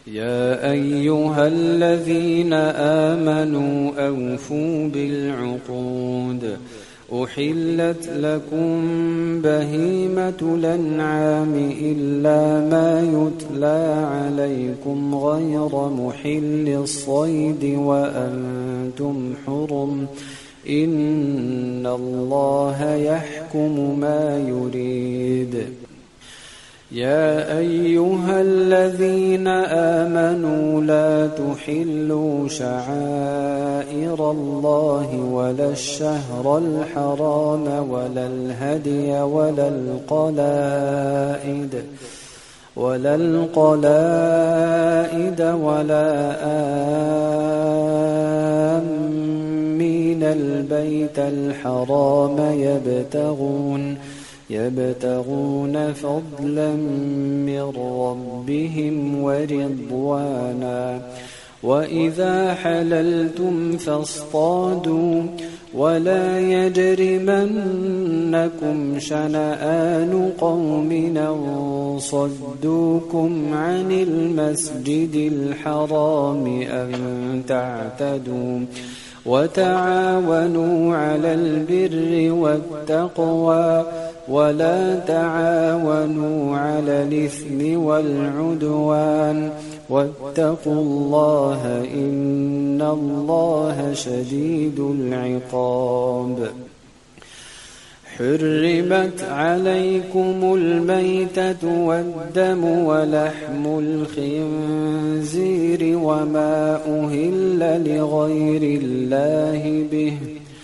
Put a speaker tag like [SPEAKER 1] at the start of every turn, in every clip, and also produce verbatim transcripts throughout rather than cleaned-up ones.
[SPEAKER 1] يا أيها الذين آمنوا أوفوا بالعقود أحلت لكم بهيمة الأنعام إلا ما يتلى عليكم غير محل الصيد وأنتم حرم إن الله يحكم ما يريد. يا أيها الذين آمنوا لا تحلوا شعائر الله ولا الشهر الحرام ولا الهدي ولا القلائد ولا القلائد ولا آمين البيت الحرام يبتغون يبتغون فضلا من ربهم ورضوانا وإذا حللتم فاصطادوا ولا يجرمنكم شنآن قوم أن صدوكم عن المسجد الحرام أن تعتدوا وتعاونوا على البر والتقوى ولا تعاونوا على الإثم والعدوان واتقوا الله إن الله شديد العقاب. حرمت عليكم الميتة والدم ولحم الخنزير وما أهل لغير الله به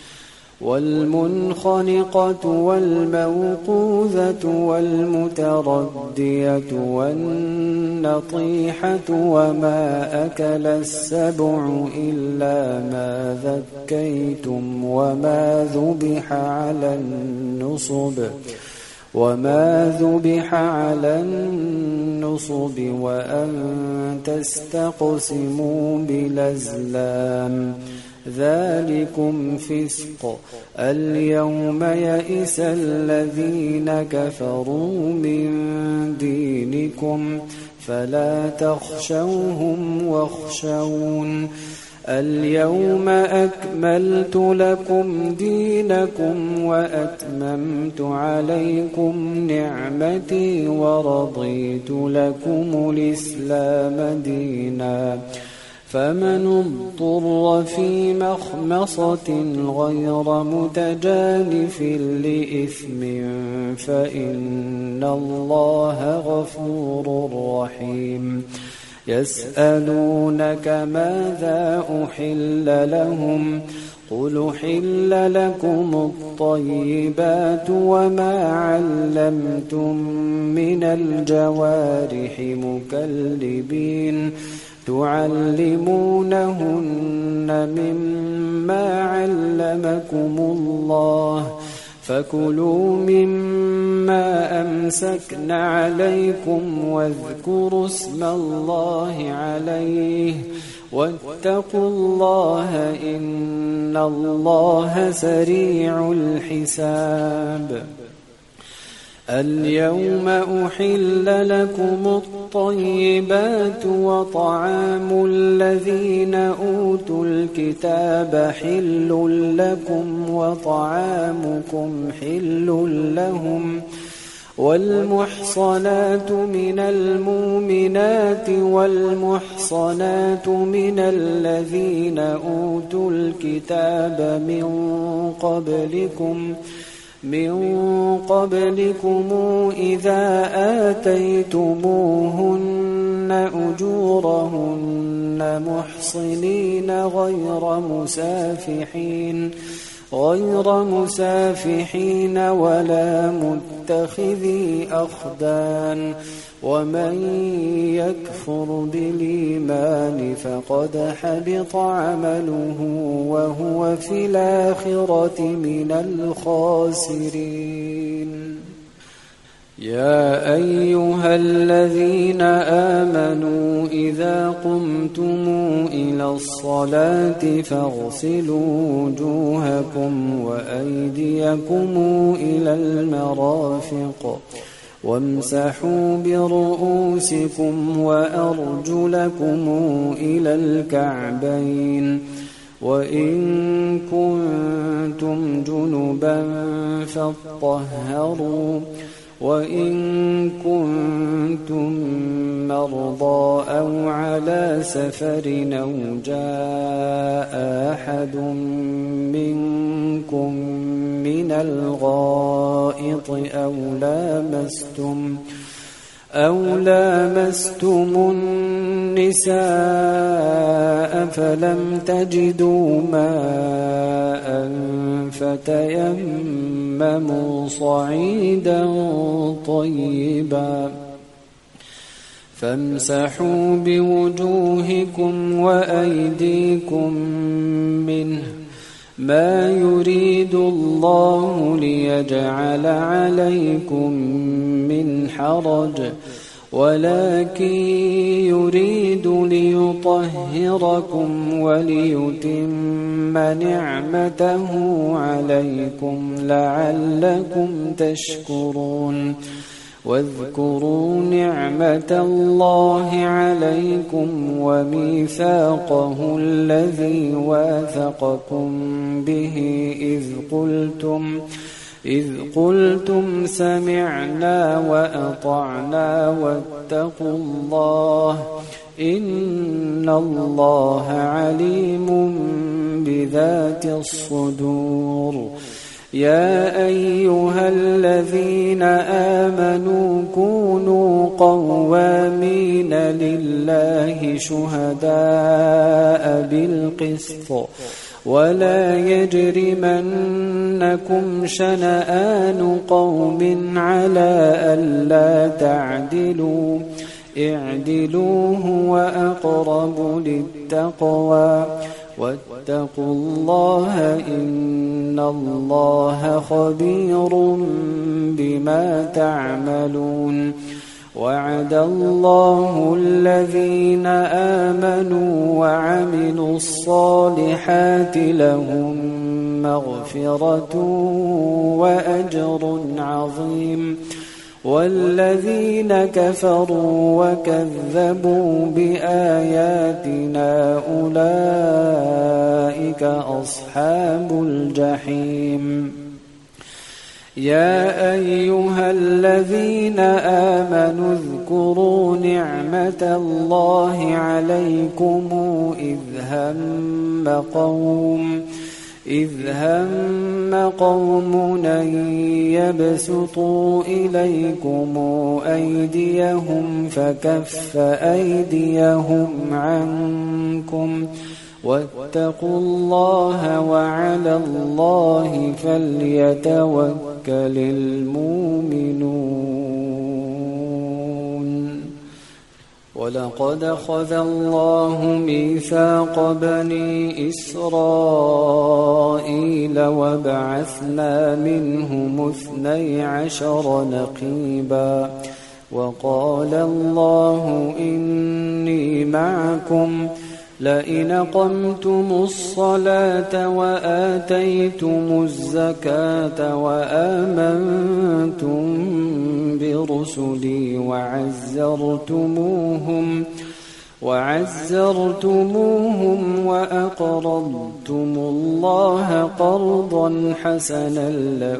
[SPEAKER 1] والمنخنقة والموقوذة والمتردية والنطيحة وما أكل السبع إلا ما ذكيتم وما ذبح على النصب وما ذبح على النصب وأن تستقسموا بالأزلام ذلكم فسق. اليوم يئس الذين كفروا من دينكم فلا تخشوهم واخشون اليوم أكملت لكم دينكم وأتممت عليكم نعمتي ورضيت لكم الإسلام دينا فمن اضطر في مخمصة غير متجانف لإثم فإن الله غفور رحيم. يسألونك ماذا أحل لهم قل أحل لكم الطيبات وما علمتم من الجوارح مكلبين تعلمونهن مما علمكم الله فكلوا مما أمسكن عليكم واذكروا اسم الله عليه واتقوا الله إن الله سريع الحساب. اليوم أحل لكم الطيبات وطعام الذين أوتوا الكتاب حل لكم وطعامكم حل لهم والمحصنات من المؤمنات والمحصنات من الذين أوتوا الكتاب من قبلكم من قبلكم إذا آتيتموهن أجورهن محصنين غير مسافحين غير مسافحين ولا متخذي أخدان ومن يكفر بالإيمان فقد حبط عمله وهو في الآخرة من الخاسرين. يا أيها الذين آمنوا إذا قمتم إلى الصلاة فاغسلوا وجوهكم وأيديكم إلى المرافق وامسحوا برؤوسكم وأرجلكم إلى الكعبين وإن كنتم جنبا فاطهروا وإن كنتم مرضى أو على سفر أو جاء أحد منكم من الغائط أو لامستم أو لامستم النساء فلم تجدوا ماء فتيمموا صعيدا طيبا فامسحوا بوجوهكم وأيديكم منه ما يريد الله ليجعل عليكم من حرج ولكن يريد ليطهركم وليتم نعمته عليكم لعلكم تشكرون واذكروا نعمة الله عليكم وميثاقه الذي واثقكم به إذ قلتم إذ قلتم سمعنا وأطعنا واتقوا الله إن الله عليم بذات الصدور يا أيها الذين آمنوا كونوا قوامين لله شهداء بالقسط ولا يجرمنكم شنآن قوم على ألا تعدلوا اعدلوا هو أقرب للتقوى واتقوا الله إن الله خبير بما تعملون وعد الله الذين آمنوا وعملوا الصالحات لهم مغفرة وأجر عظيم والذين كفروا وكذبوا بآياتنا أولئك أصحاب الجحيم يا أيها الذين آمنوا اذكروا نعمة الله عليكم إذ هم قوم إذ هم قوم أن يبسطوا إليكم أيديهم فكف أيديهم عنكم واتقوا الله وعلى الله فليتوكل المؤمنون ولقد أخذ الله ميثاق بني إسرائيل وبعثنا منهم اثني عشر نقيبا وقال الله إني معكم لئن أقمتم الصلاة وآتيتم الزكاة وآمنتم برسلي وعزرتموهم وعزرتموهم وأقرضتم الله قرضا حسنا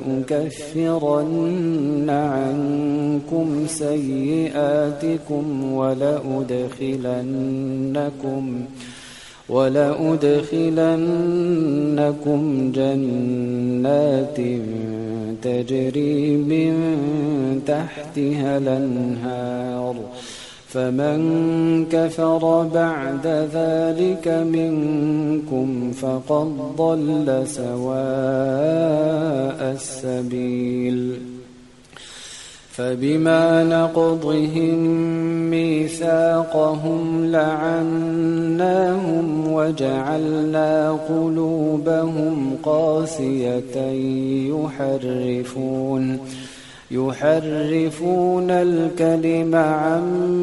[SPEAKER 1] لأكفرن عنكم سيئاتكم ولأدخلنكم ولأدخلنكم جنات تجري من تحتها الأنهار فمن كفر بعد ذلك منكم فقد ضل سواء السبيل فبما نقضهم ميثاقهم لعناهم وجعلنا قلوبهم قاسية يحرفون يحرفون الكلم عن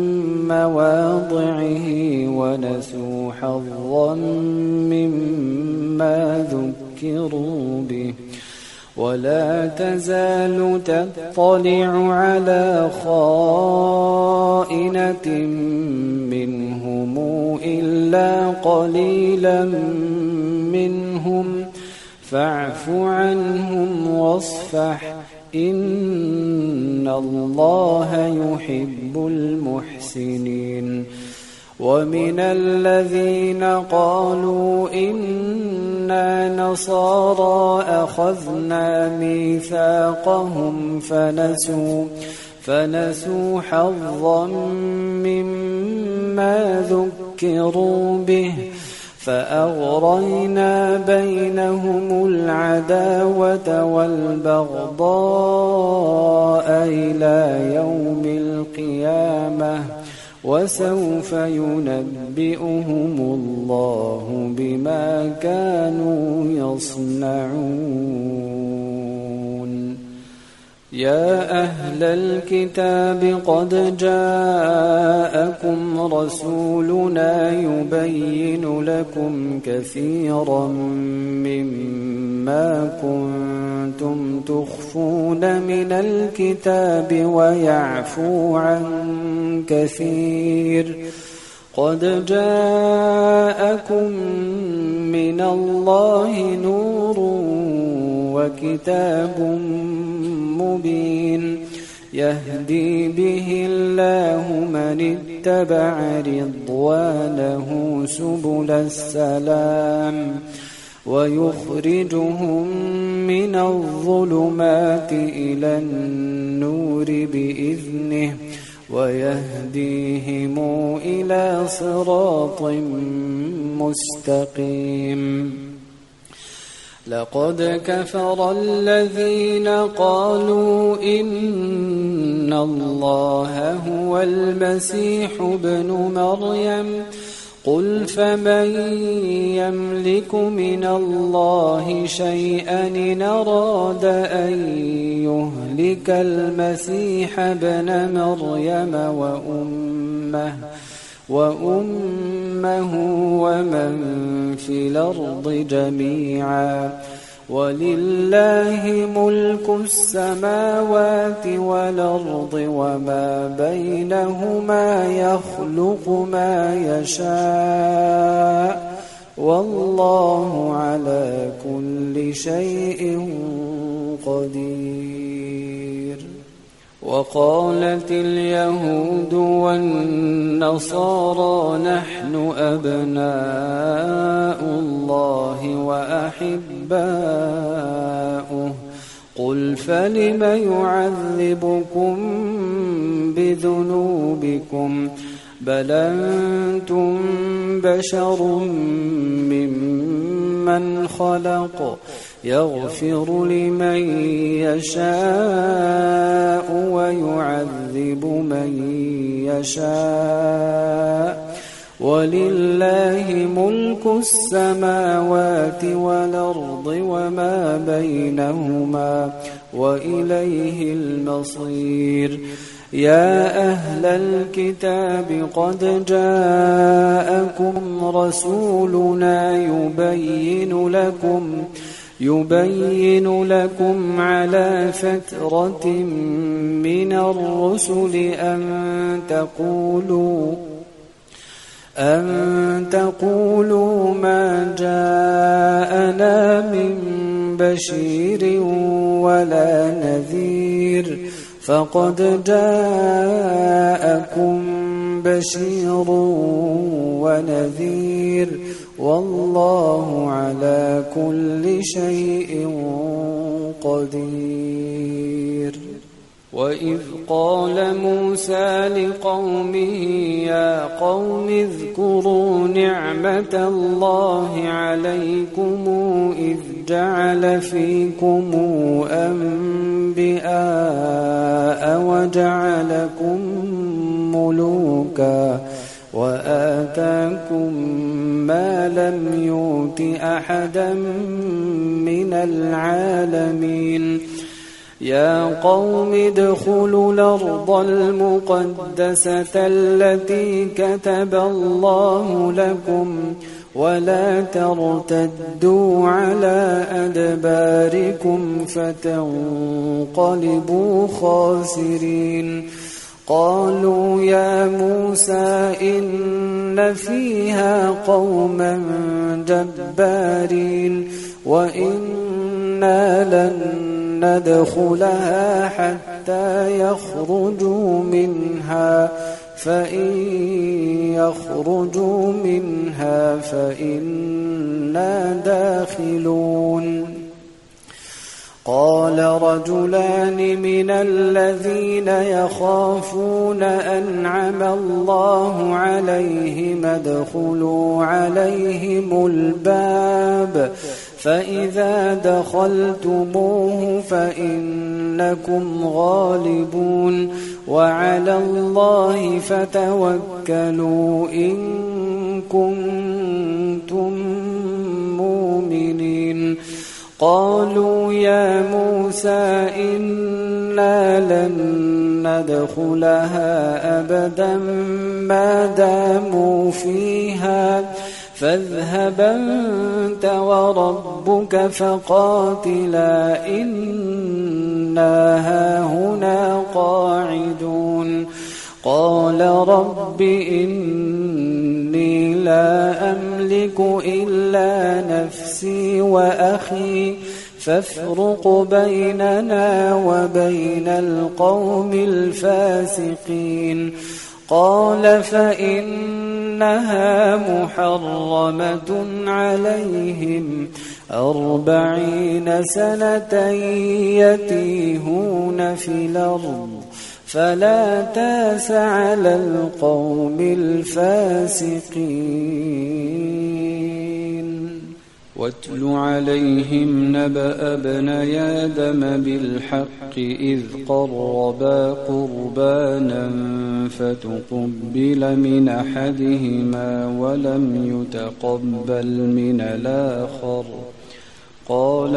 [SPEAKER 1] مواضعه ونسوا حظا مما ذكروا به ولا تزال تطلع على خائنة منهم إلا قليلا منهم فاعف عنهم واصفح إن الله يحب المحسنين ومن الذين قالوا إنا نصارى أخذنا ميثاقهم فنسوا فنسوا حظا مما ذكروا به فأغرينا بينهم العداوة والبغضاء إلى يوم القيامة وسوف ينبئهم الله بما كانوا يصنعون. يا أهل الكتاب قد جاءكم رسولنا يبين لكم كثيرا مما كنتم تخفون من الكتاب ويعفو عن كثير قد جاءكم من الله نور وكتاب مبين يهدي به الله من اتبع رضوانه سبل السلام ويخرجهم من الظلمات إلى النور بإذنه ويهديهم إلى صراط مستقيم. لقد كفر الذين قالوا إن الله هو المسيح ابن مريم قل فمن يملك من الله شيئا إن أراد أن يهلك المسيح ابن مريم وأمه وأمه ومن في الأرض جميعا ولله ملك السماوات والأرض وما بينهما يخلق ما يشاء والله على كل شيء قدير. وقالت اليهود والنصارى نحن أبناء الله وأحباؤه قل فلم يعذبكم بذنوبكم بل أنتم بشر ممن خلق يغفر لمن يشاء ويعذب من يشاء ولله ملك السماوات والأرض وما بينهما وإليه المصير. يا أهل الكتاب قد جاءكم رسولنا يبين لكم يبين لكم على فترة من الرسل أن تقولوا أن تقولوا ما جاءنا من بشير ولا نذير فقد جاءكم بشير ونذير والله على كل شيء قدير. وإذ قال موسى لقومه يا قوم اذكروا نعمة الله عليكم إذ جعل فيكم أنبياء وجعلكم ملوكا وآتاكم ما لم يؤت أحدا من العالمين يا قوم ادخلوا الأرض المقدسة التي كتب الله لكم ولا ترتدوا على أدباركم فتنقلبوا خاسرين. قالوا يا موسى إن فيها قوما جبارين وإنا لن ندخلها حتى يخرجوا منها فإن يخرجوا منها فإنا داخلون. قال رجلان من الذين يخافون أنعم الله عليهم ادخلوا عليهم الباب فإذا دخلتموه فإنكم غالبون وعلى الله فتوكلوا إن كنتم مؤمنين. قالوا يا موسى إنا لن ندخلها أبدا ما داموا فيها فاذهب أنت وربك فقاتلا إنا هاهنا قاعدون. قال رب إني لا أملك إلا نفسي وأخي فافرق بيننا وبين القوم الفاسقين. قال فإنها محرمة عليهم أربعين سنة يتيهون في الأرض فلا تاس على القوم الفاسقين. واتل عليهم نبأ ابني آدم بالحق إذ قربا قربانا فتقبل من أحدهما ولم يتقبل من الآخر قال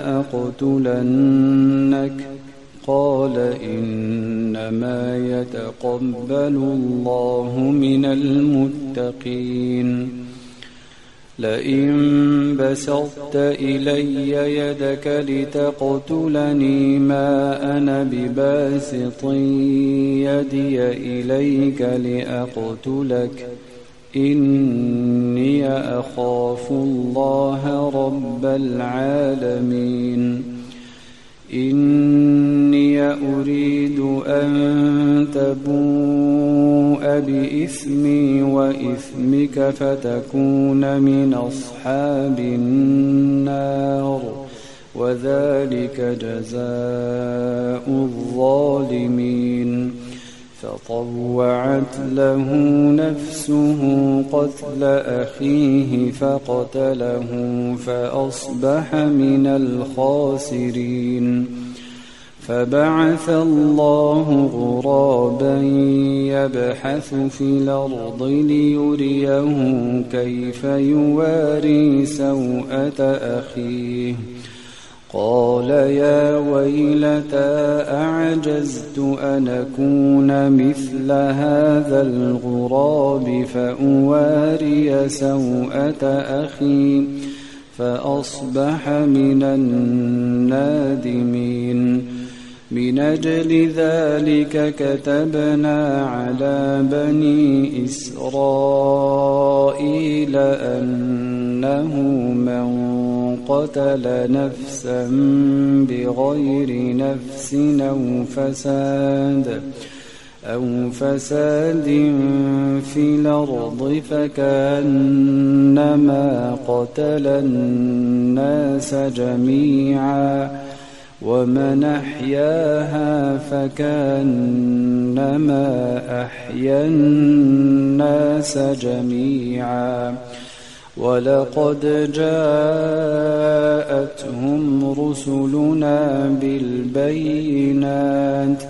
[SPEAKER 1] لأقتلنك قال إنما يتقبل الله من المتقين. لئن بسطت إلي يدك لتقتلني ما أنا بباسط يدي إليك لأقتلك إني أخاف الله رب العالمين. إني أريد أن تبوء بإثمي وإثمك فتكون من أصحاب النار وذلك جزاء الظالمين. فطوعت له نفسه قتل أخيه فقتله فأصبح من الخاسرين. فبعث الله غرابا يبحث في الأرض ليريه كيف يواري سوءة أخيه قال يا ويلتى أعجزت أن أكون مثل هذا الغراب فأواري سوءة أخي فأصبح من النادمين. من أجل ذلك كتبنا على بني إسرائيل أنه من قتل نفسا بغير نفس أو فساد أو فساد في الأرض فكأنما قتل الناس جميعا ومن أحياها فكأنما أحيا الناس جميعا. ولقد جاءتهم رسلنا بالبينات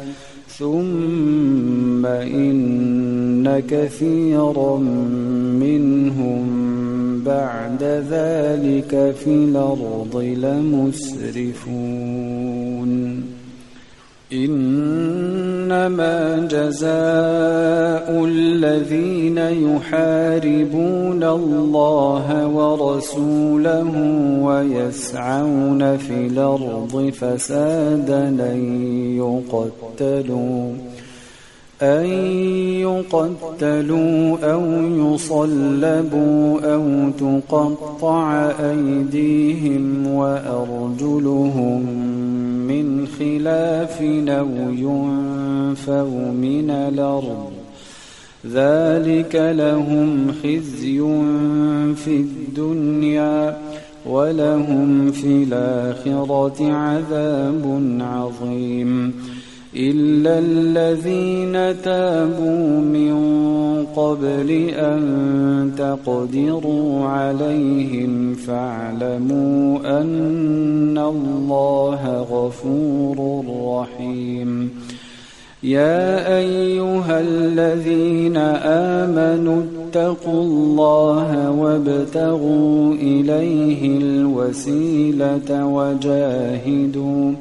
[SPEAKER 1] ثم إن كثيرا منهم بعد ذلك في الأرض لمسرفون. إنما جزاء الذين يحاربون الله ورسوله ويسعون في الأرض فسادا أن يقتلوا أن يقتلوا أو يصلبوا أو تقطع أيديهم وأرجلهم من خلاف أو ينفوا من الأرض ذلك لهم خزي في الدنيا ولهم في الآخرة عذاب عظيم إلا الذين تابوا من قبل أن تقدروا عليهم فاعلموا أن الله غفور رحيم يا أيها الذين آمنوا اتقوا الله وابتغوا إليه الوسيلة وجاهدوا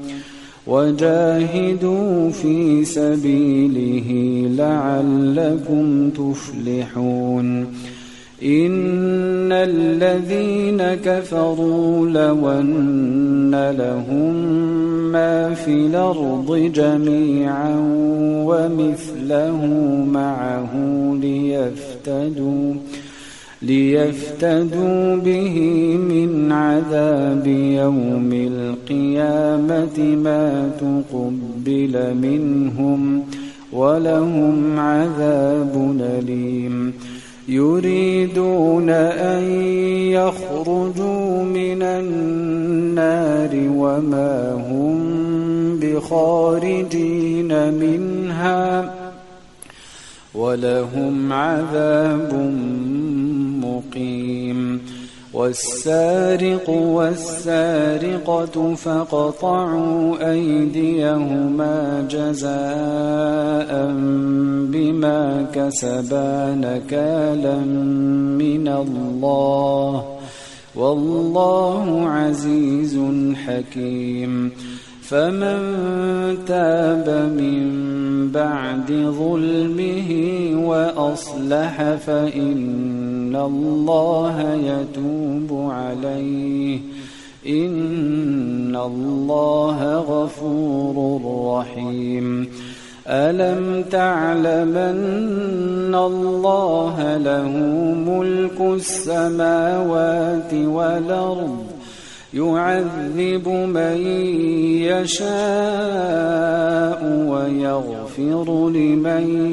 [SPEAKER 1] وجاهدوا في سبيله لعلكم تفلحون إن الذين كفروا لو أن لهم ما في الأرض جميعا ومثله معه ليفتدوا ليفتدوا به من عذاب يوم القيامة ما تقبل منهم ولهم عذاب أليم يريدون أن يخرجوا من النار وما هم بخارجين منها ولهم عذاب مقيم والسارق والسارقة فاقطعوا أيديهما جزاء بما كسبا نكالا من الله والله عزيز حكيم فمن تاب من بعد ظلمه وأصلح فإن الله يتوب عليه إن الله غفور رحيم ألم تعلم أن الله له ملك السماوات والأرض يعذب من يشاء ويغفر لمن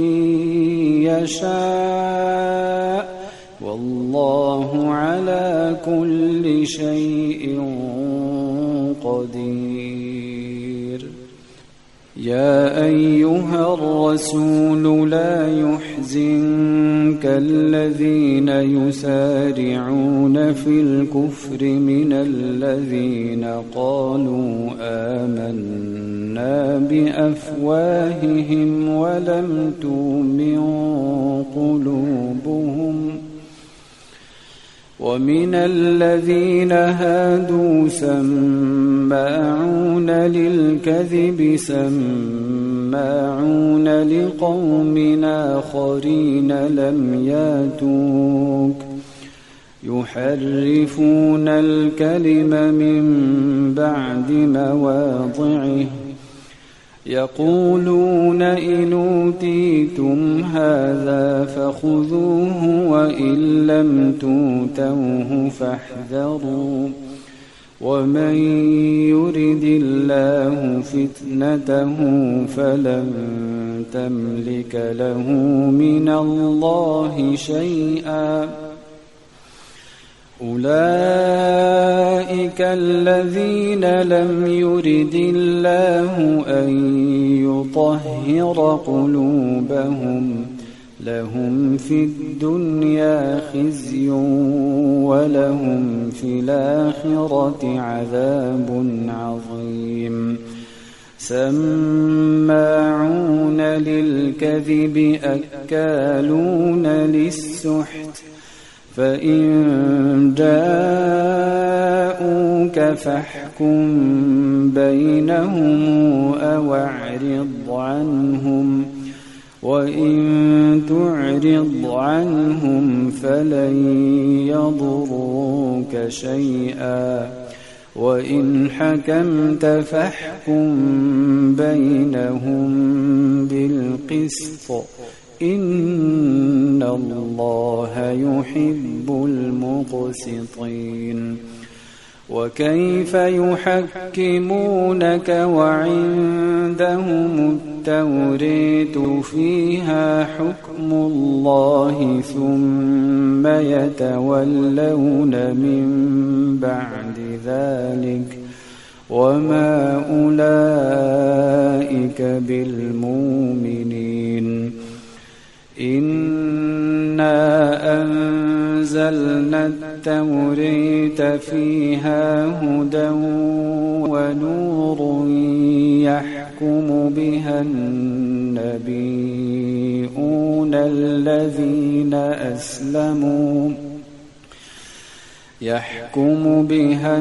[SPEAKER 1] يشاء والله على كل شيء قدير يا أيها الرسول لا يحزنك الذين يسارعون في الكفر من الذين قالوا آمنا بأفواههم ولم تؤمن قلوبهم ومن الذين هادوا سماعون للكذب سماعون لقوم آخرين لم ياتوك يحرفون الكلم من بعد مواضعه يقولون إن أوتيتم هذا فخذوه وإن لم تؤتوه فاحذروا ومن يرد الله فتنته فلن تملك له من الله شيئا أولئك الذين لم يرد الله أن يطهر قلوبهم لهم في الدنيا خزي ولهم في الآخرة عذاب عظيم سماعون للكذب أكالون للسحت فإن جاءوك جاءوك فاحكم بينهم أو اعرض عنهم وإن تعرض عنهم فلن يضروك شيئا وإن حكمت فاحكم بينهم بالقسط إن الله يحب المقسطين. وكيف يحكمونك وعندهم التوريت فيها حكم الله ثم يتولون من بعد ذلك وما أولئك بالمؤمنين. إنا أنزلنا التوريت فيها هدى ونور يحكم بها النبيون الذين أسلموا يحكم بها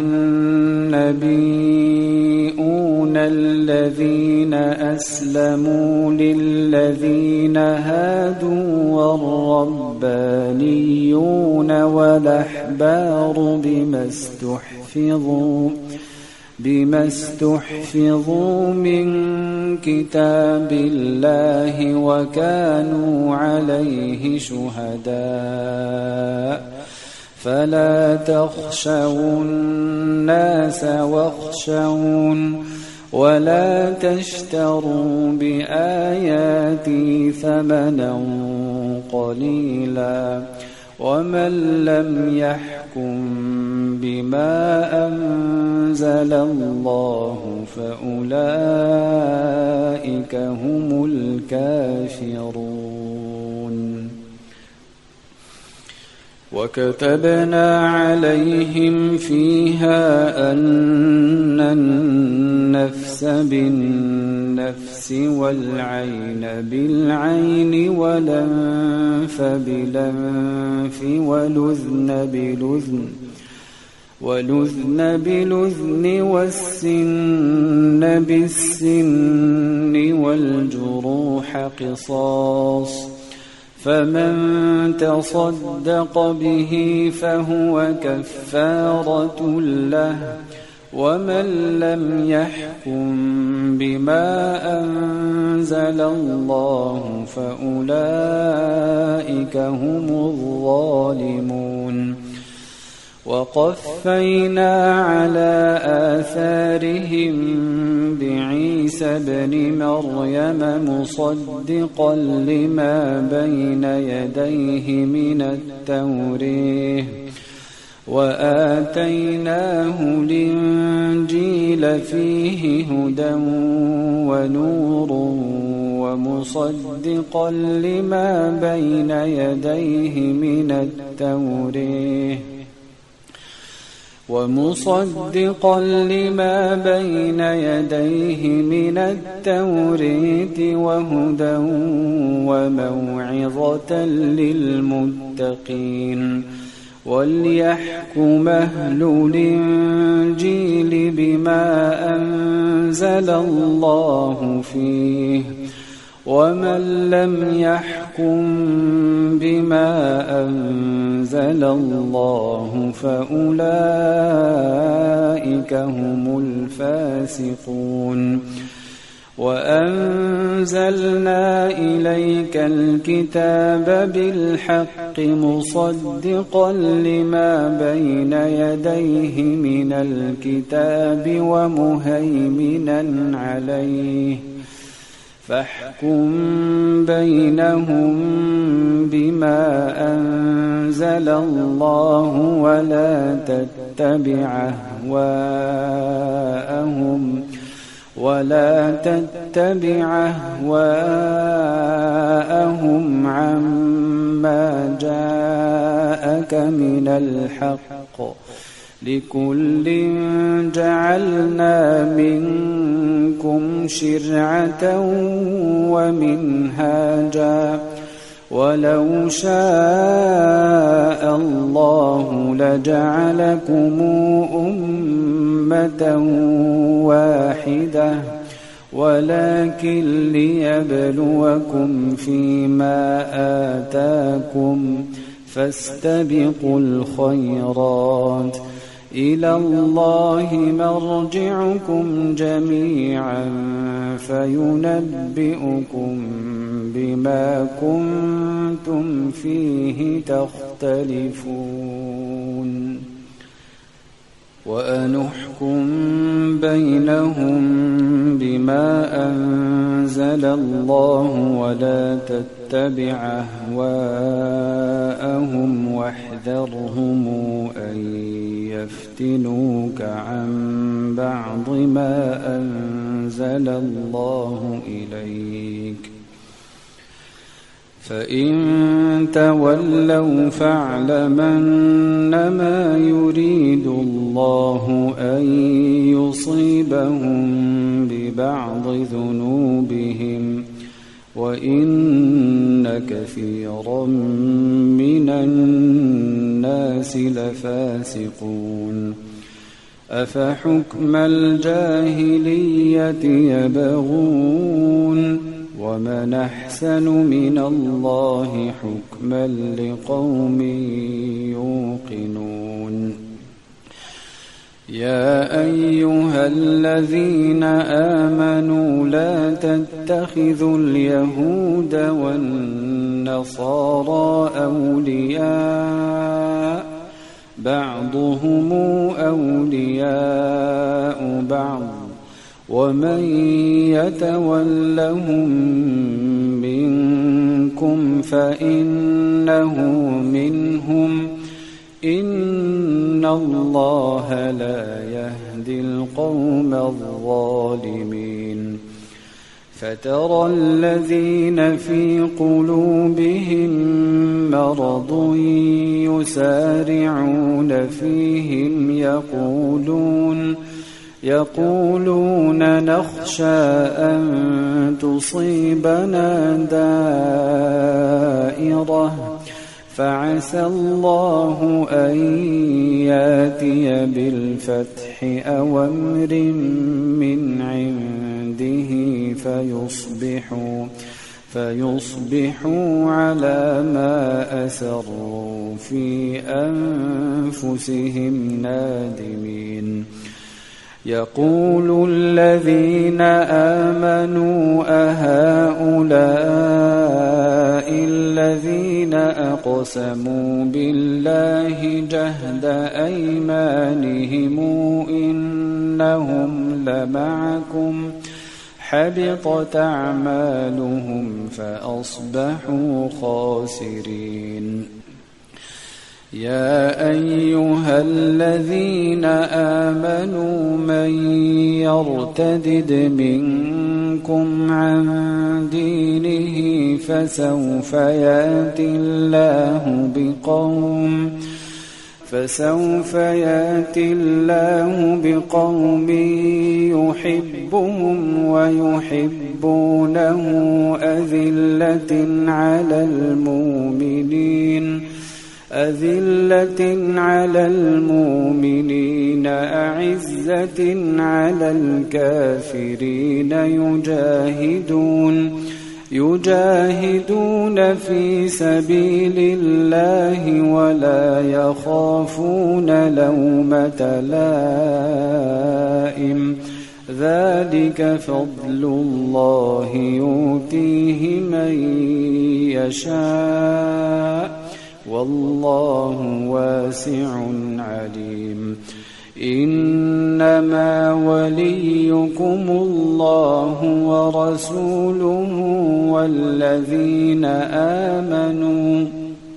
[SPEAKER 1] النبيون الذين أسلموا للذين هادوا والربانيون والأحبار بما استحفظوا بما استحفظوا من كتاب الله وكانوا عليه شهداء فلا تخشوا الناس واخشون ولا تشتروا بآياتي ثمنا قليلا ومن لم يحكم بما أنزل الله فأولئك هم الكافرون. وكتبنا عليهم فيها أن النفس بالنفس والعين بالعين والأنف بالأنف والأذن بالأذن والأذن بالأذن والسن بالسن والجروح قصاص فمن تصدق به فهو كفارة له ومن لم يحكم بما أنزل الله فأولئك هم الظالمون. وقفينا على آثارهم بعيسى ابن مريم مصدقا لما بين يديه من التوراة وآتيناه الإنجيل فيه هدى ونور ومصدقا لما بين يديه من التوراة ومصدقا لما بين يديه من التوراة وهدى وموعظة للمتقين. وليحكم أهل الإنجيل بما أنزل الله فيه ومن لم يحكم بما أنزل الله فأولئك هم الفاسقون. وأنزلنا إليك الكتاب بالحق مصدقا لما بين يديه من الكتاب ومهيمنا عليه فاحكم بينهم بما أنزل الله ولا تتبع أهواءهم ولا تتبع أهواءهم عما جاءك من الحق لكل جعلنا منكم شرعة ومنهاجا ولو شاء الله لجعلكم أمة واحدة ولكن ليبلوكم فيما آتاكم فاستبقوا الخيرات إلى الله مرجعكم جميعا فينبئكم بما كنتم فيه تختلفون وأنحكم بينهم بما أنزل الله ولا تتبع أهواءهم واحذرهم أن يفتنوك عن بعض ما أنزل الله إليك فإن تولوا فاعلم أنما يريد الله أن يصيبهم ببعض ذنوبهم وإن كثيرا من الناس لفاسقون أفحكم الجاهلية يبغون ومن أحسن من الله حكما لقوم يوقنون يا أيها الذين آمنوا لا تتخذوا اليهود والنصارى أولياء بعضهم أولياء بعض ومن يتولهم منكم فإنه منهم إن الله لا يهدي القوم الظالمين فترى الذين في قلوبهم مرض يسارعون فيهم يقولون يقولون نخشى أن تصيبنا دائرة فعسى الله أن ياتي بالفتح أو أمر من عنده فيصبحوا فيصبحوا على ما أسروا في أنفسهم نادمين يقول الذين آمنوا أهؤلاء الذين أقسموا بالله جهد أيمانهم إنهم لمعكم حبطت أعمالهم فأصبحوا خاسرين يا أيها الذين آمنوا من يرتدد منكم عن دينه فسوف يأتي الله بقوم فسوف يأتي الله بقوم يحبهم ويحبونه أذلة على المؤمنين أذلة على المؤمنين أعزة على الكافرين يجاهدون يجاهدون في سبيل الله ولا يخافون لومة لائم ذلك فضل الله يؤتيه من يشاء والله واسع عليم إنما وليكم الله ورسوله والذين آمنوا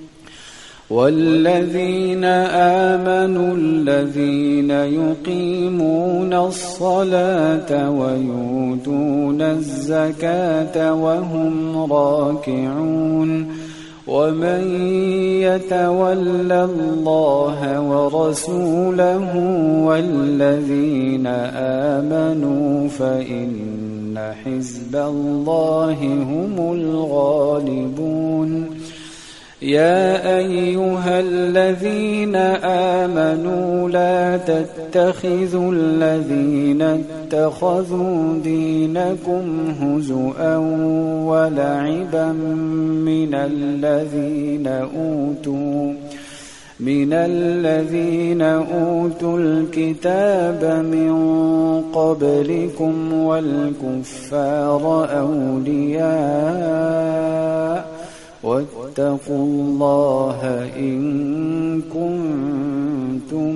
[SPEAKER 1] والذين آمنوا الذين يقيمون الصلاة ويؤتون الزكاة وهم راكعون ومن يتول الله ورسوله والذين آمنوا فإن حزب الله هم الغالبون يا أيها الذين آمنوا لا تتخذوا الذين اتخذوا دينكم هزؤا ولعبا من الذين أوتوا من الذين أوتوا الكتاب من قبلكم والكفار أولياء واتقوا الله إن كنتم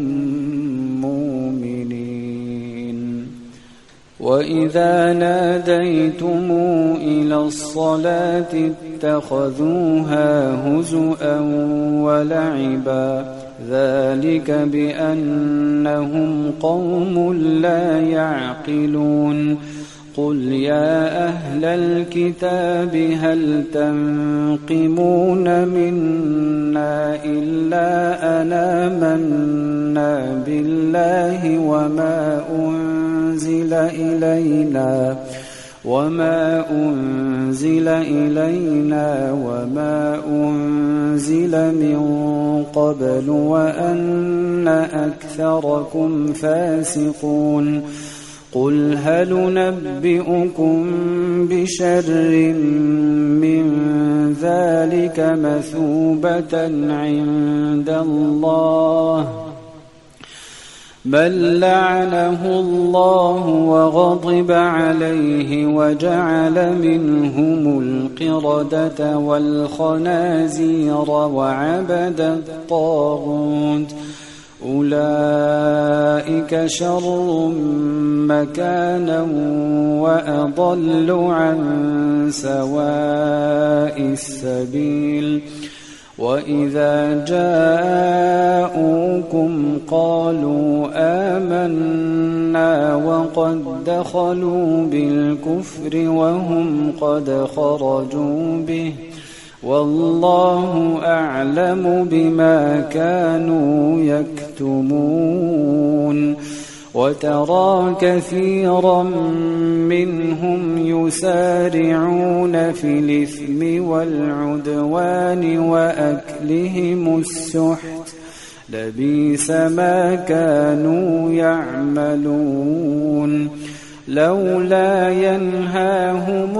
[SPEAKER 1] مؤمنين. وإذا ناديتم إلى الصلاة اتخذوها هزؤا ولعبا ذلك بأنهم قوم لا يعقلون. قل يا أهل الكتاب هل تنقمون منا إلا أن آمنا بالله وما أنزل إلينا وما أنزل إلينا وما أنزل من قبل وأن أكثركم فاسقون. قل هل ننبئكم بشر من ذلك مثوبة عند الله بل لعنه الله وغضب عليه وجعل منهم القردة والخنازير وعبد الطاغوت أولئك شر مكانا وأضل عن سواء السبيل. وإذا جاءوكم قالوا آمنا وقد دخلوا بالكفر وهم قد خرجوا به والله أعلم بما كانوا يكتمون. وترى كثيرا منهم يسارعون في الإثم والعدوان وأكلهم السحت لبئس ما كانوا يعملون. لولا ينهاهم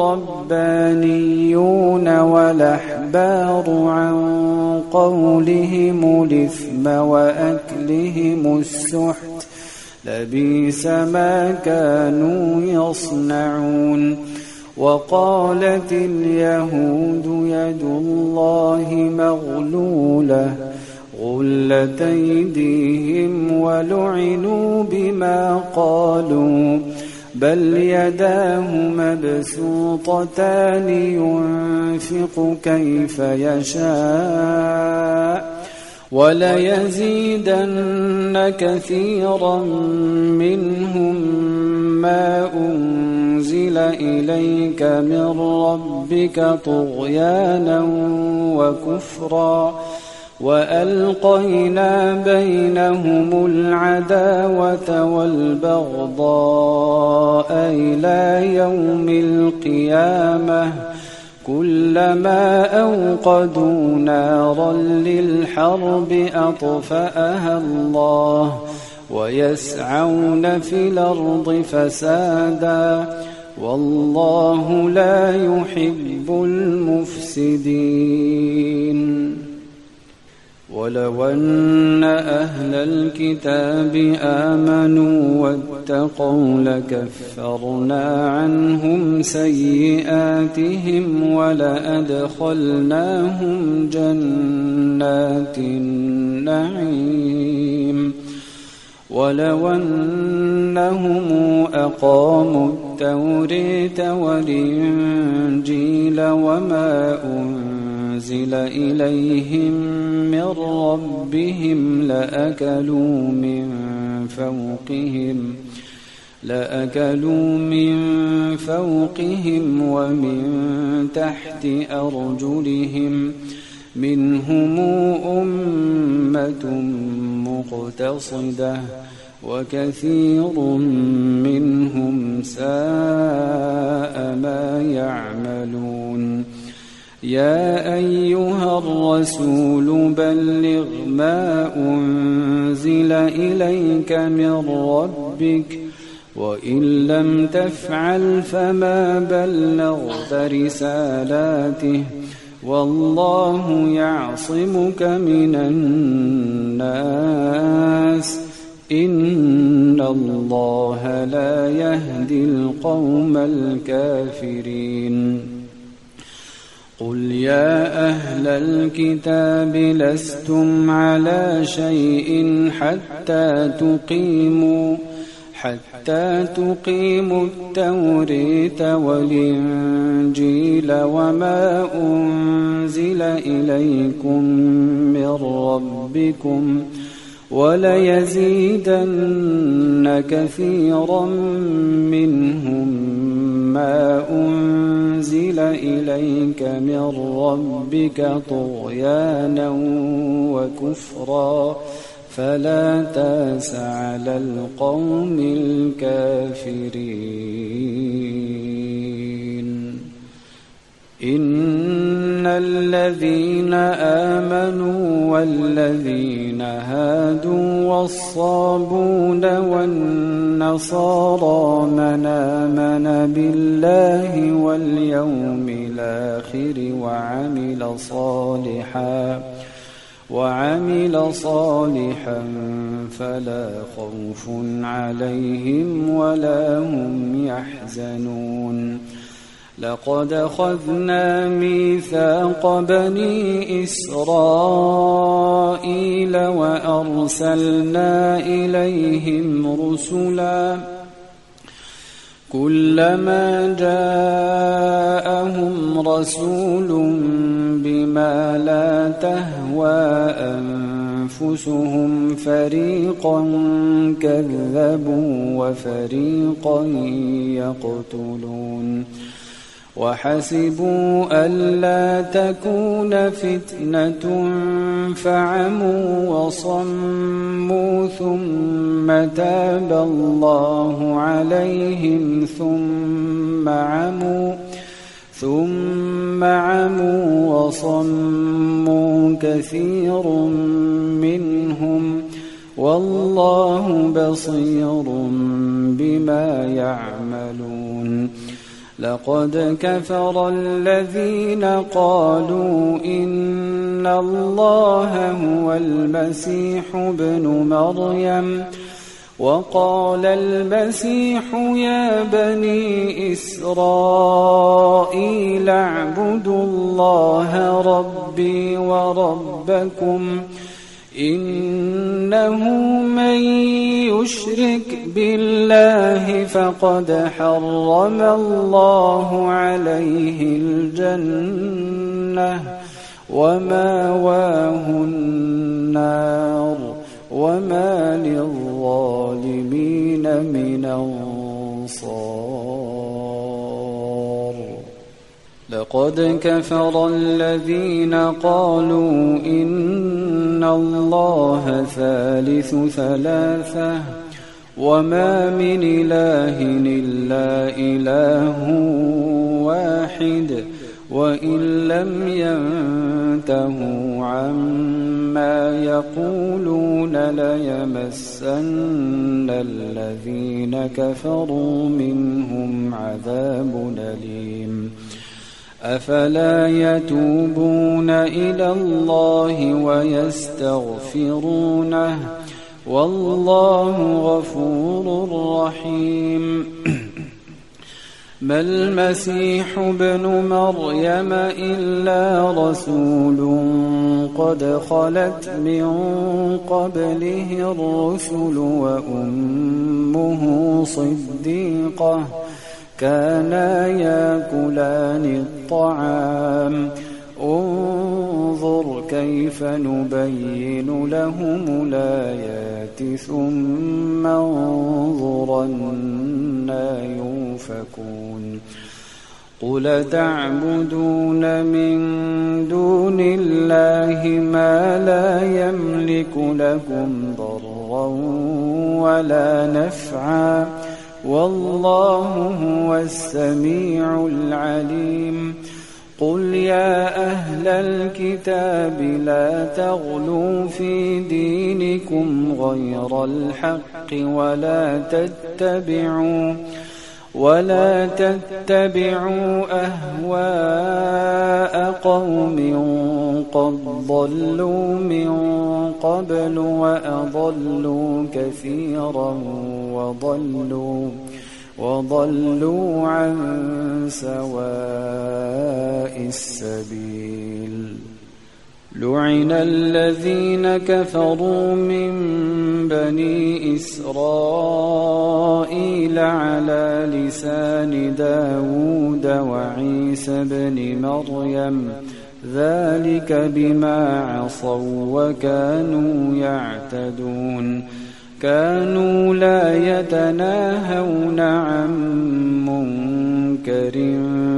[SPEAKER 1] الربانيون والأحبار عن قولهم الإثم وأكلهم السحت لبئس ما كانوا يصنعون. وقالت اليهود يد الله مغلولة غلت أيديهم ولعنوا بما قالوا بل يداه مبسوطتان ينفق كيف يشاء وليزيدن كثيرا منهم ما أنزل إليك من ربك طغيانا وكفرا وألقينا بينهم العداوة والبغضاء إلى يوم القيامة كلما أوقدوا نارا للحرب أطفأها الله ويسعون في الأرض فسادا والله لا يحب المفسدين. ولو أن أهل الكتاب آمنوا واتقوا لكفرنا عنهم سيئاتهم ولأدخلناهم جنات النعيم. ولو أنهم أقاموا التوراة والإنجيل وما أنزل إليهم من ربهم لأكلوا من فوقهم لأكلوا من فوقهم ومن تحت أرجلهم منهم أمة مقتصدة وكثير منهم ساء ما يعملون. يا أيها الرسول بلغ ما أنزل إليك من ربك وإن لم تفعل فما بلغت رسالاته والله يعصمك من الناس إن الله لا يهدي القوم الكافرين قل يا أهل الكتاب لستم على شيء حتى تقيموا حتى تقيموا التوراة والإنجيل وما أنزل إليكم من ربكم وليزيدن كثيرا منهم ما أنزل إليك من ربك طغيانا وكفرا فلا تأس على القوم الكافرين إن الذين آمنوا والذين هادوا والصابون والنصارى من آمن بالله واليوم الآخر وعمل صالحا وعمل صالحا فلا خوف عليهم ولا هم يحزنون لقد أخذنا ميثاق بني إسرائيل وأرسلنا إليهم رسلا كلما جاءهم رسول بما لا تهوى أنفسهم فريقا كذبوا وفريقا يقتلون وحسبوا ألا تكون فتنة فعموا وصموا ثم تاب الله عليهم ثم عموا ثم عموا وصموا كثير منهم والله بصير بما يعملون لقد كفر الذين قالوا إن الله هو المسيح ابن مريم وقال المسيح يا بني إسرائيل اعبدوا الله ربي وربكم إنه من يشرك بالله فقد حرم الله عليه الجنة وماواه النار وما للظالمين من أنصار لقد كفر الذين قالوا إن الله ثالث ثلاثة وما من إله إلا إله واحد وإن لم ينتهوا عما يقولون ليمسن الذين كفروا منهم عذاب أليم أفلا يتوبون إلى الله ويستغفرونه والله غفور رحيم ما المسيح ابن مريم إلا رسول قد خلت من قبله الرسل وأمه صديقة كانا ياكلان الطعام انظر كيف نبين لهم الآيات ثم انظر أنى يؤفكون قل تعبدون من دون الله ما لا يملك لكم ضرا ولا نفعا والله هو السميع العليم قل يا أهل الكتاب لا تغلوا في دينكم غير الحق ولا تتبعوا ولا تتبعوا أهواء قوم قد ضلوا من قبل وأضلوا كثيرا وضلوا وضلوا عن سواء السبيل. لعن الذين كفروا من بني إسرائيل على لسان داود وعيسى بن مريم ذلك بما عصوا وكانوا يعتدون. كانوا لا يتناهون عن منكر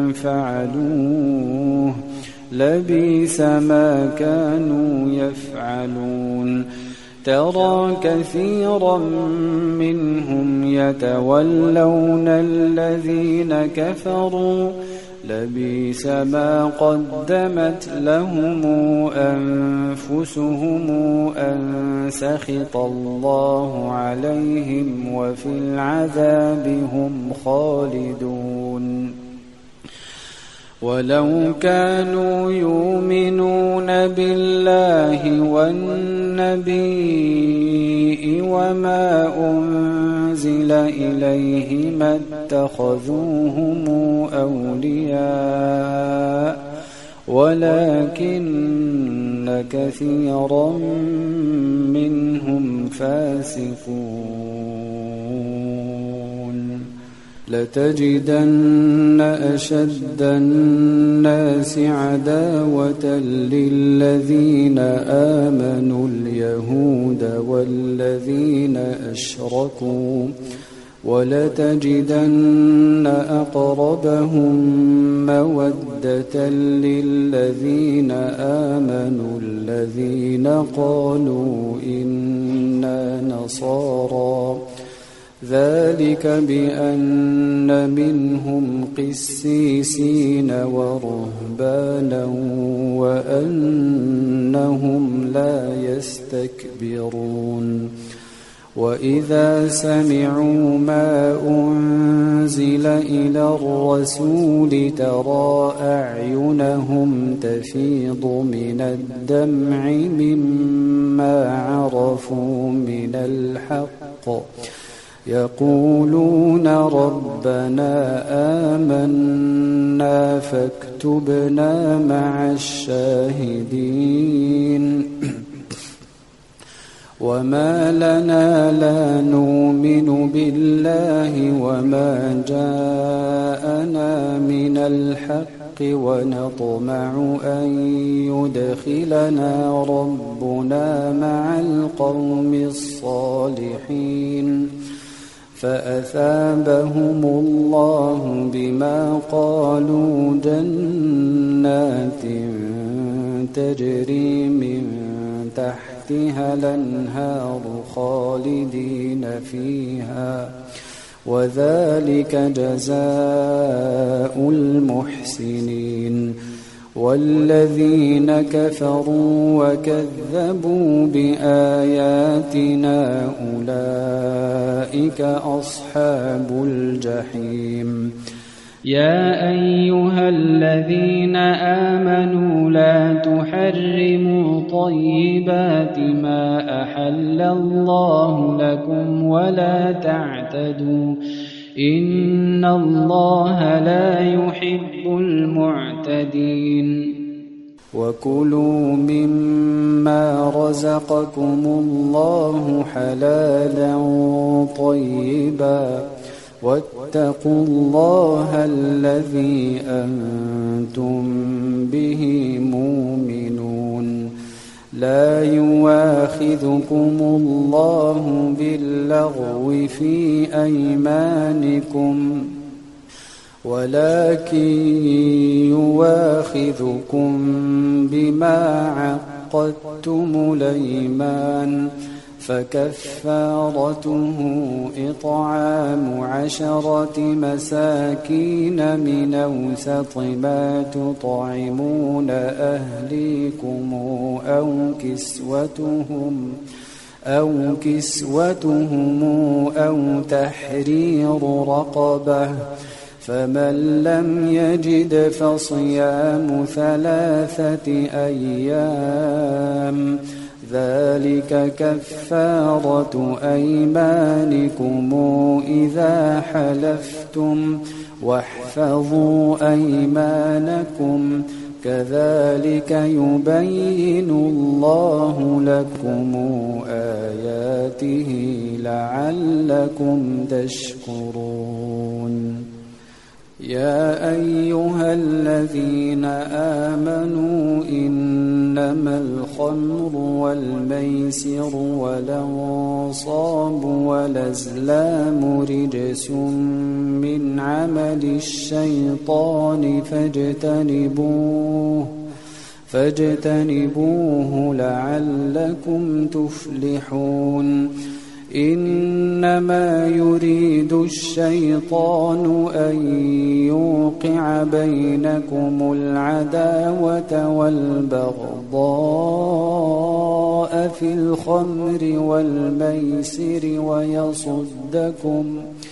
[SPEAKER 1] فعلوه لبئس ما كانوا يفعلون. ترى كثيرا منهم يتولون الذين كفروا لبئس ما قدمت لهم أنفسهم أن سخط الله عليهم وفي العذاب هم خالدون. ولو كانوا يؤمنون بالله والنبي وما أنزل إليه ما اتخذوهم أولياء ولكن كثيرا منهم فاسقون. لتجدن أشد الناس عداوة للذين آمنوا اليهود والذين أشركوا ولتجدن أقربهم مودة للذين آمنوا الذين قالوا إنا نصارى ذلك بأن منهم قسيسين ورهبانا وأنهم لا يستكبرون. وإذا سمعوا ما أنزل إلى الرسول ترى أعينهم تفيض من الدمع مما عرفوا من الحق يقولون ربنا آمنا فاكتبنا مع الشاهدين. وما لنا لا نؤمن بالله وما جاءنا من الحق ونطمع أن يدخلنا ربنا مع القوم الصالحين. فأثابهم الله بما قالوا جنات تجري من تحتها الأنهار خالدين فيها وذلك جزاء المحسنين. والذين كفروا وكذبوا بآياتنا أولئك أصحاب الجحيم. يا أيها الذين آمنوا لا تحرموا طيبات ما أحل الله لكم ولا تعتدوا إن الله لا يحب المعتدين. وكلوا مما رزقكم الله حلالا طيبا واتقوا الله الذي أنتم به مؤمنون. لا يواخذكم الله باللغو في أيمانكم ولكن يواخذكم بما عقدتم الأيمان فكفارته إطعام عشرة مساكين من أوسط ما تطعمون أهليكم أو كسوتهم أو كسوتهم أو تحرير رقبة، فمن لم يجد فصيام ثلاثة أيام، ذلك كفارة أيمانكم إذا حلفتم، واحفظوا أيمانكم، كذلك يبين الله لكم آياته لعلكم تشكرون. يا أيها الذين آمنوا إنما الخمر والميسر والأنصاب والأزلام رجس من عمل الشيطان فاجتنبوه فاجتنبوه لعلكم تفلحون. إنما يريد الشيطان أن يوقع بينكم العداوة والبغضاء في الخمر والميسر ويصدكم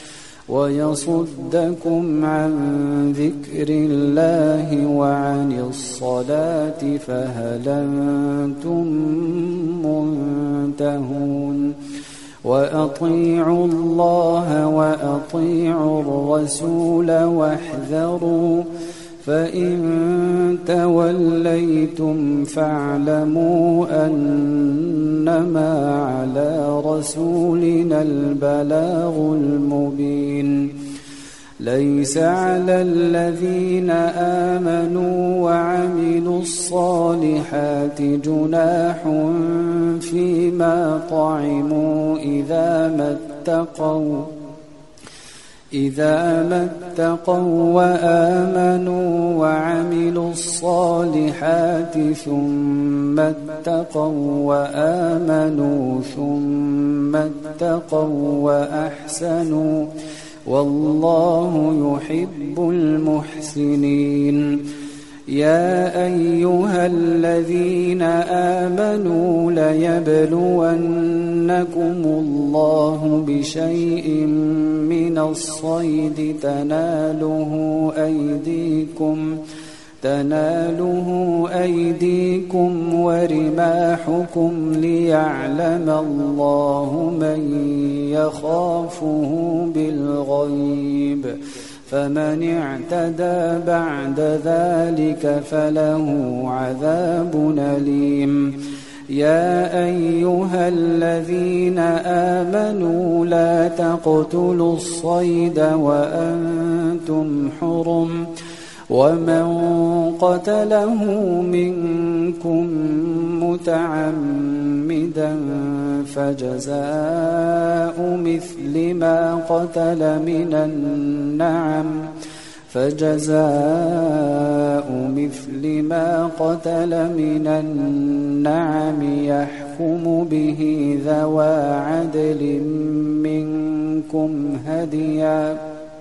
[SPEAKER 1] ويصدكم عن ذكر الله وعن الصلاة فهل أنتم منتهون. وأطيعوا الله وأطيعوا الرسول واحذروا، فإن توليتم فاعلموا أنما على رسولنا البلاغ المبين. ليس على الذين آمنوا وعملوا الصالحات جناح فيما طعموا إذا ما اتقوا إذا ما اتقوا وآمنوا وعملوا الصالحات ثم اتقوا وآمنوا ثم اتقوا وأحسنوا، والله يحب المحسنين. يا أيها الذين آمنوا ليبلونكم الله بشيء من الصيد تناله أيديكم تناله أيديكم ورماحكم ليعلم الله من يخافه بالغيب، فمن اعتدى بعد ذلك فله عذاب أليم. يا أيها الذين آمنوا لا تقتلوا الصيد وأنتم حرم، ومن قتله منكم متعمدا فجزاء مثل ما قتل من النعم فجزاء مثل ما قتل من النعم يحكم به ذوى عدل منكم هديا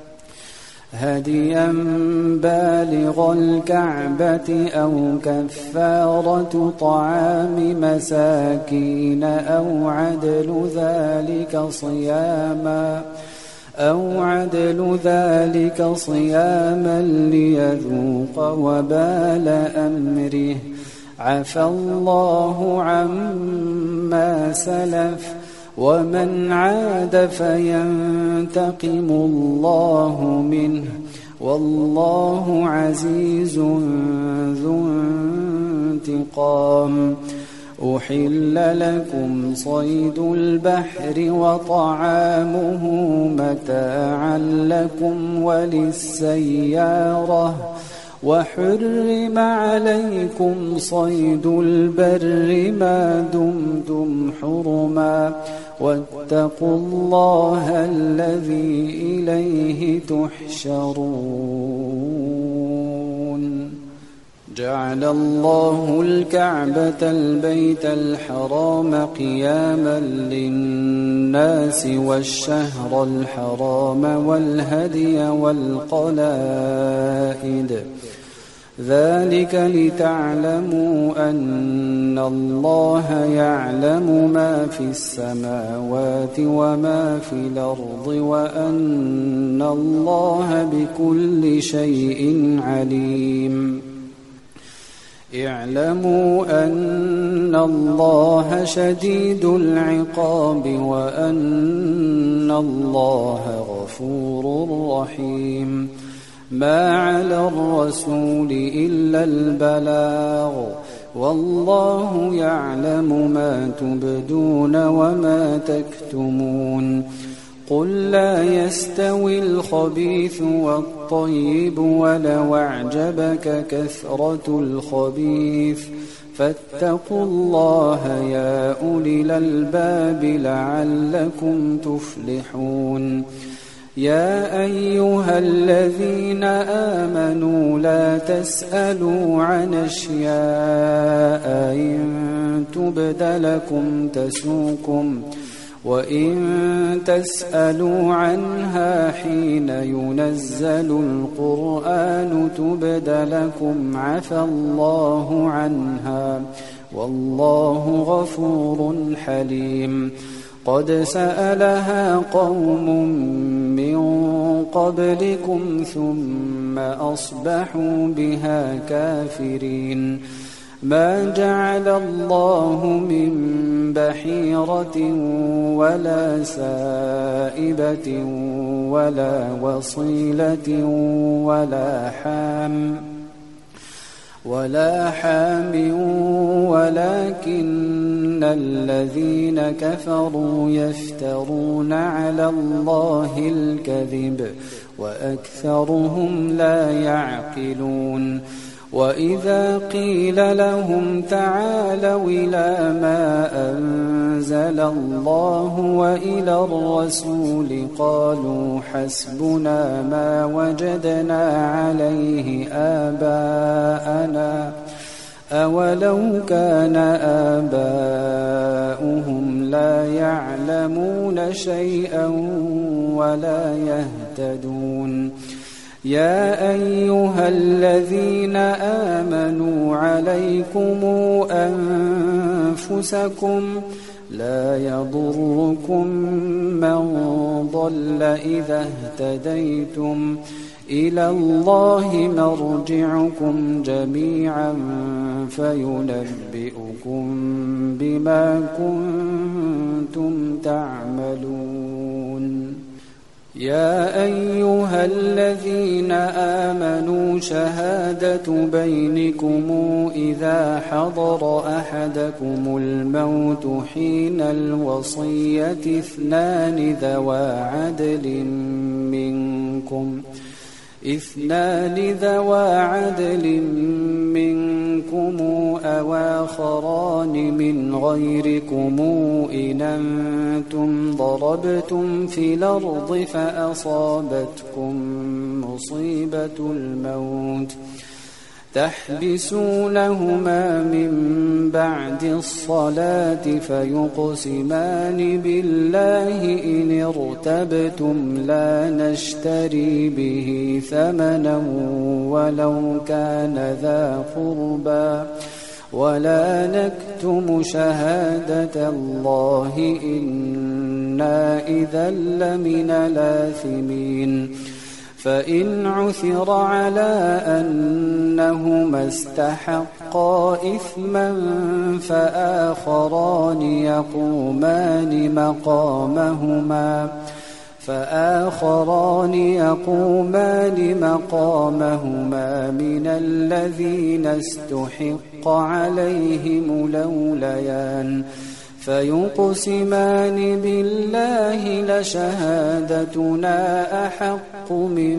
[SPEAKER 1] هديا بالغ الكعبة أو كفارة طعام مساكين أو عدل ذلك صياما أو عدل ذلك صياما ليذوق وبال أمره، عفى الله عما سلف، ومن عاد فينتقم الله منه، والله عزيز ذو انتقام. أحل لكم صيد البحر وطعامه متاعا لكم وللسيارة، وحرم عليكم صيد البر ما دمتم حرما، واتقوا الله الذي إليه تحشرون. جعل الله الكعبة البيت الحرام قياما للناس والشهر الحرام والهدي والقلائد ذلك لتعلموا أن الله يعلم ما في السماوات وما في الأرض وأن الله بكل شيء عليم. اعلموا أن الله شديد العقاب وأن الله غفور رحيم. ما على الرسول إلا البلاغ والله يعلم ما تبدون وما تكتمون. قل لا يستوي الخبيث والطيب ولو أعجبك كثرة الخبيث فاتقوا الله يا أولي الألباب لعلكم تفلحون. يا أيها الذين آمنوا لا تسألوا عن أشياء إن تبد لكم تسؤكم وإن تسألوا عنها حين ينزل القرآن تبد لكم عفى الله عنها والله غفور حليم. قد سألها قوم من قبلكم ثم أصبحوا بها كافرين. ما جعل الله من بحيرة ولا سائبة ولا وصيلة ولا حام ولا حام ولكن الذين كفروا يفترون على الله الكذب وأكثرهم لا يعقلون. وإذا قيل لهم تعالوا إلى ما أنزل الله وإلى الرسول قالوا حسبنا ما وجدنا عليه آباءنا أولو كان آباؤهم لا يعلمون شيئا ولا يهتدون. يا أيها الذين آمنوا عليكم أنفسكم لا يضركم من ضل إذا اهتديتم إلى الله مرجعكم جميعا فينبئكم بما كنتم تعملون. يا أيها الذين آمنوا شهادة بينكم إذا حضر أحدكم الموت حين الوصية اثنان ذوى عدل منكم اثنان ذوى عدل منكم أو آخران من غيركم إن أنتم ضربتم في الأرض فأصابتكم مصيبة الموت تحبسونهما من بعد الصلاة فيقسمان بالله إن ارتبتم لا نشتري به ثمنا ولو كان ذا قربى ولا نكتم شهادة الله إنا إذا لمن الآثمين. فإن عثر على أنهما استحقا إثما فآخران يقومان مقامهما فآخران يقومان مقامهما من الذين استحق عليهم الأوليان فيقسمان بالله لشهادتنا أحق من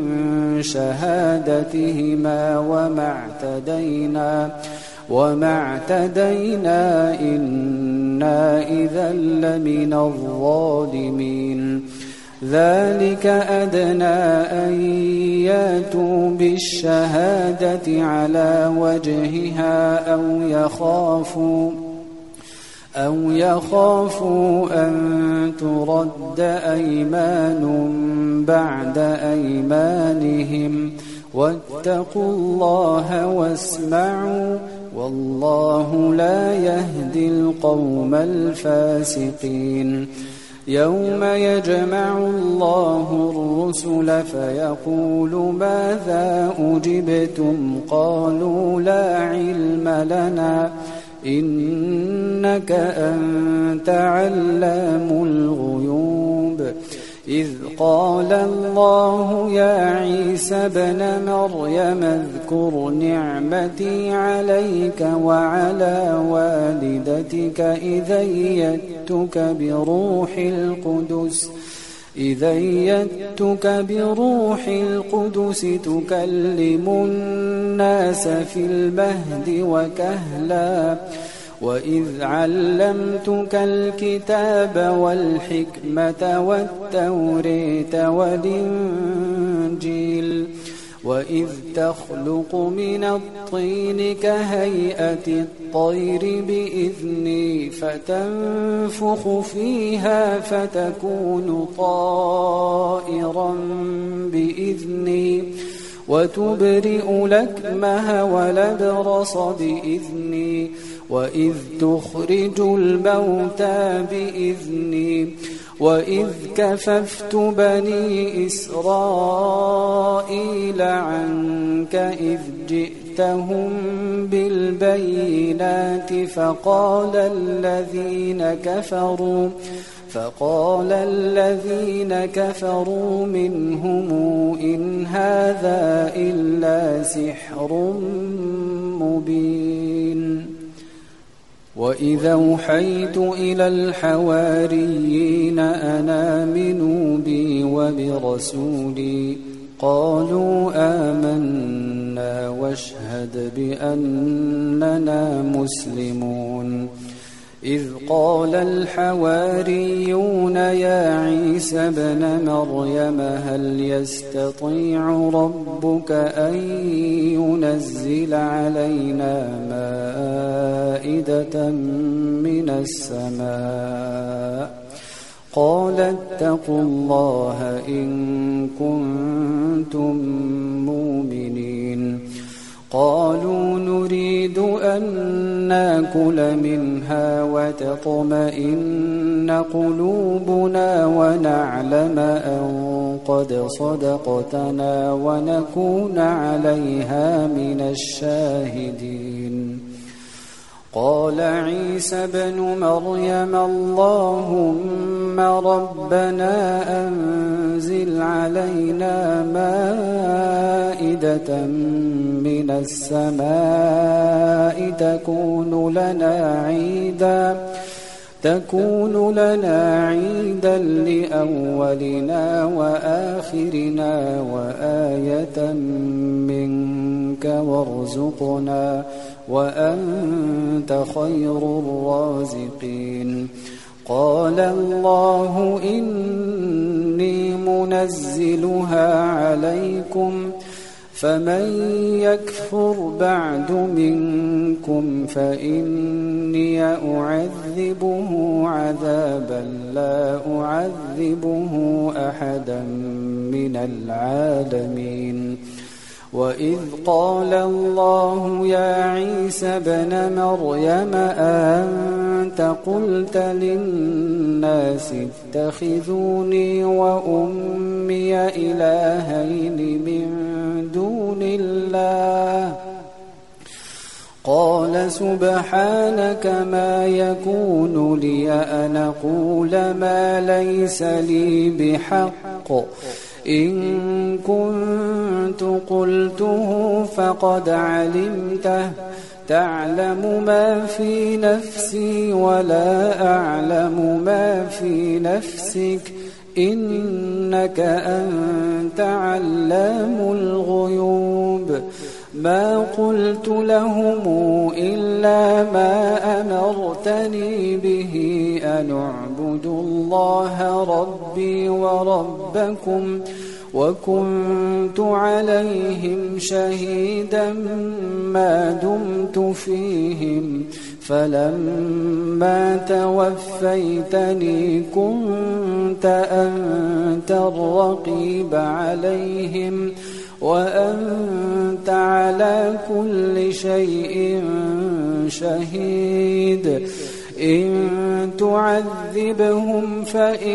[SPEAKER 1] شهادتهما وما اعتدينا وما اعتدينا إنا إذا لمن الظالمين. ذلك أدنى أن ياتوا بالشهادة على وجهها أو يخافوا أو يخافوا أن ترد أيمان بعد أيمانهم واتقوا الله واسمعوا والله لا يهدي القوم الفاسقين يوم يجمع الله الرسل فيقول ماذا أجبتم قالوا لا علم لنا إنك أنت علام الغيوب إذ قال الله يا عيسى ابن مريم اذكر نعمتي عليك وعلى والدتك إذ أيدتك بروح القدس إذ أيدتك بروح القدس تكلم الناس في المهد وكهلا وإذ علمتك الكتاب والحكمة والتوريت والإنجيل وإذ تخلق من الطين كهيئة الطير بإذني فتنفخ فيها فتكون طائرا بإذني وتبرئ لكمها ولبرص بإذني وإذ تخرج الموتى بإذني وإذ كففت بني إسرائيل عنك إذ جئتهم بالبينات فقال الذين كفروا فقال الذين كفروا منهم إن هذا إلا سحر مبين وإذا أوحيت إلى الحواريين أن آمنوا بي وبرسولي قالوا آمنا واشهد بأننا مسلمون إذ قال الحواريون يا عيسى ابن مريم هل يستطيع ربك أن ينزل علينا مائدة من السماء قال اتقوا الله إن كنتم مؤمنين قالوا نريد أن ناكل منها وتطمئن قلوبنا ونعلم أن قد صدقتنا ونكون عليها من الشاهدين قال عيسى ابن مريم اللهم ربنا أنزل علينا مائدة من السماء تكون لنا عيدا تكون لنا عيدا لأولنا وآخرنا وآية منك وارزقنا وأنت خير الرازقين قال الله إني منزلها عليكم فمن يكفر بعد منكم فإني أعذبه عذابا لا أعذبه أحدا من العالمين وإذ قال الله يا عيسى ابن مريم أنت قلت للناس اتخذوني وأمي إلهين من دون الله قال سبحانك ما يكون لي أن أقول ما ليس لي بحق إن كنت قلته فقد علمته تعلم ما في نفسي ولا أعلم ما في نفسك إنك أنت علام الغيوب ما قلت لهم إلا ما أمرتني به أن اعبدوا الله ربي وربكم وكنت عليهم شهيدا ما دمت فيهم فلما توفيتني كنت أنت الرقيب عليهم وأنت على كل شيء شهيد إن تعذبهم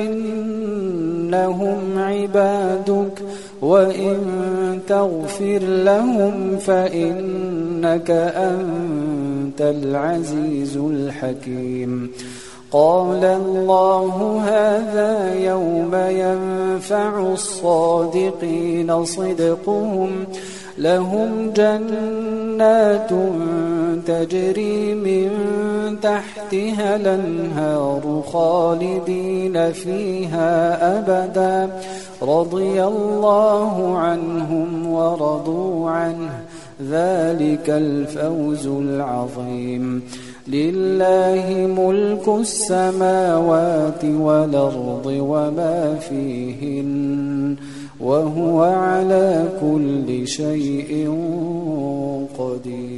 [SPEAKER 1] فإنهم عبادك وإن تغفر لهم فإنك أنت العزيز الحكيم قال الله هذا يوم ينفع الصادقين صدقهم لهم جنات تجري من تحتها الأنهار خالدين فيها أبدا رضي الله عنهم ورضوا عنه ذلك الفوز العظيم لله ملك السماوات والأرض وما فيهن وهو على كل شيء قدير.